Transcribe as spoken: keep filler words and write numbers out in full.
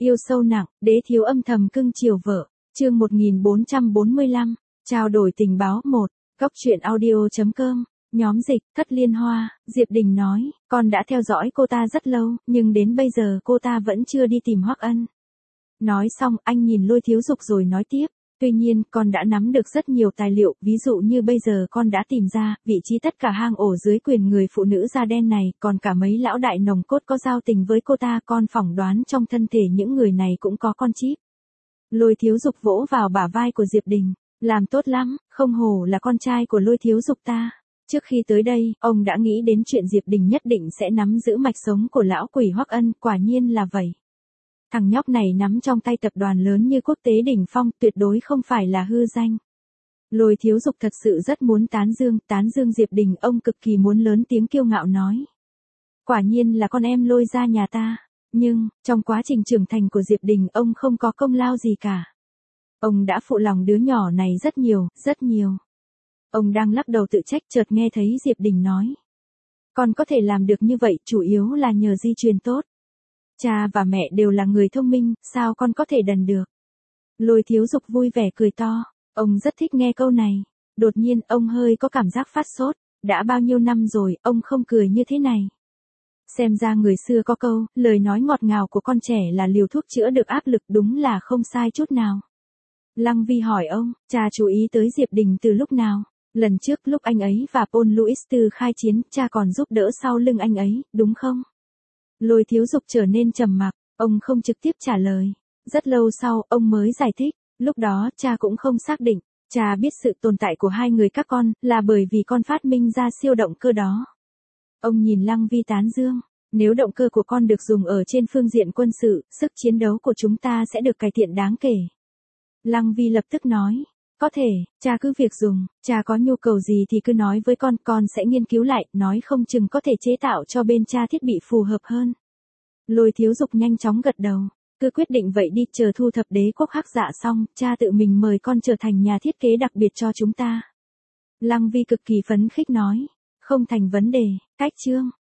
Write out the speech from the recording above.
Yêu sâu nặng, đế thiếu âm thầm cưng chiều vợ. Chương một nghìn bốn trăm bốn mươi lăm, trao đổi tình báo một, góc truyện audio chấm com. Nhóm dịch, Thất Liên Hoa, Diệp Đình nói, con đã theo dõi cô ta rất lâu, nhưng đến bây giờ cô ta vẫn chưa đi tìm Hoắc Ân. Nói xong, anh nhìn Lôi Thiếu Dục rồi nói tiếp, tuy nhiên, con đã nắm được rất nhiều tài liệu, ví dụ như bây giờ con đã tìm ra, vị trí tất cả hang ổ dưới quyền người phụ nữ da đen này, còn cả mấy lão đại nòng cốt có giao tình với cô ta, con phỏng đoán trong thân thể những người này cũng có con chip. Lôi Thiếu Dục vỗ vào bả vai của Diệp Đình, làm tốt lắm, không hổ là con trai của Lôi Thiếu Dục ta. Trước khi tới đây, ông đã nghĩ đến chuyện Diệp Đình nhất định sẽ nắm giữ mạch sống của lão quỷ Hoắc Ân, quả nhiên là vậy. Thằng nhóc này nắm trong tay tập đoàn lớn như Quốc tế đỉnh phong, tuyệt đối không phải là hư danh. Lôi Thiếu Dục thật sự rất muốn tán dương, tán dương Diệp Đình, ông cực kỳ muốn lớn tiếng kiêu ngạo nói. Quả nhiên là con em Lôi gia nhà ta, nhưng, trong quá trình trưởng thành của Diệp Đình ông không có công lao gì cả. Ông đã phụ lòng đứa nhỏ này rất nhiều, rất nhiều. Ông đang lắc đầu tự trách chợt nghe thấy Diệp Đình nói. Con có thể làm được như vậy chủ yếu là nhờ di truyền tốt. Cha và mẹ đều là người thông minh, sao con có thể đần được? Lôi Thiếu Dục vui vẻ cười to, ông rất thích nghe câu này. Đột nhiên ông hơi có cảm giác phát sốt, đã bao nhiêu năm rồi ông không cười như thế này. Xem ra người xưa có câu, lời nói ngọt ngào của con trẻ là liều thuốc chữa được áp lực, đúng là không sai chút nào. Lăng Vi hỏi ông, cha chú ý tới Diệp Đình từ lúc nào? Lần trước lúc anh ấy và Paul Louis từ khai chiến, cha còn giúp đỡ sau lưng anh ấy, đúng không? Lôi Thiếu Dục trở nên trầm mặc, ông không trực tiếp trả lời. Rất lâu sau, ông mới giải thích, lúc đó cha cũng không xác định, cha biết sự tồn tại của hai người các con, là bởi vì con phát minh ra siêu động cơ đó. Ông nhìn Lăng Vi tán dương, nếu động cơ của con được dùng ở trên phương diện quân sự, sức chiến đấu của chúng ta sẽ được cải thiện đáng kể. Lăng Vi lập tức nói, có thể, cha cứ việc dùng, cha có nhu cầu gì thì cứ nói với con, con sẽ nghiên cứu lại, nói không chừng có thể chế tạo cho bên cha thiết bị phù hợp hơn. Lôi Thiếu Dục nhanh chóng gật đầu, cứ quyết định vậy đi, chờ thu thập đế quốc Hắc Dạ xong, cha tự mình mời con trở thành nhà thiết kế đặc biệt cho chúng ta. Lăng Vi cực kỳ phấn khích nói, không thành vấn đề, cách chương.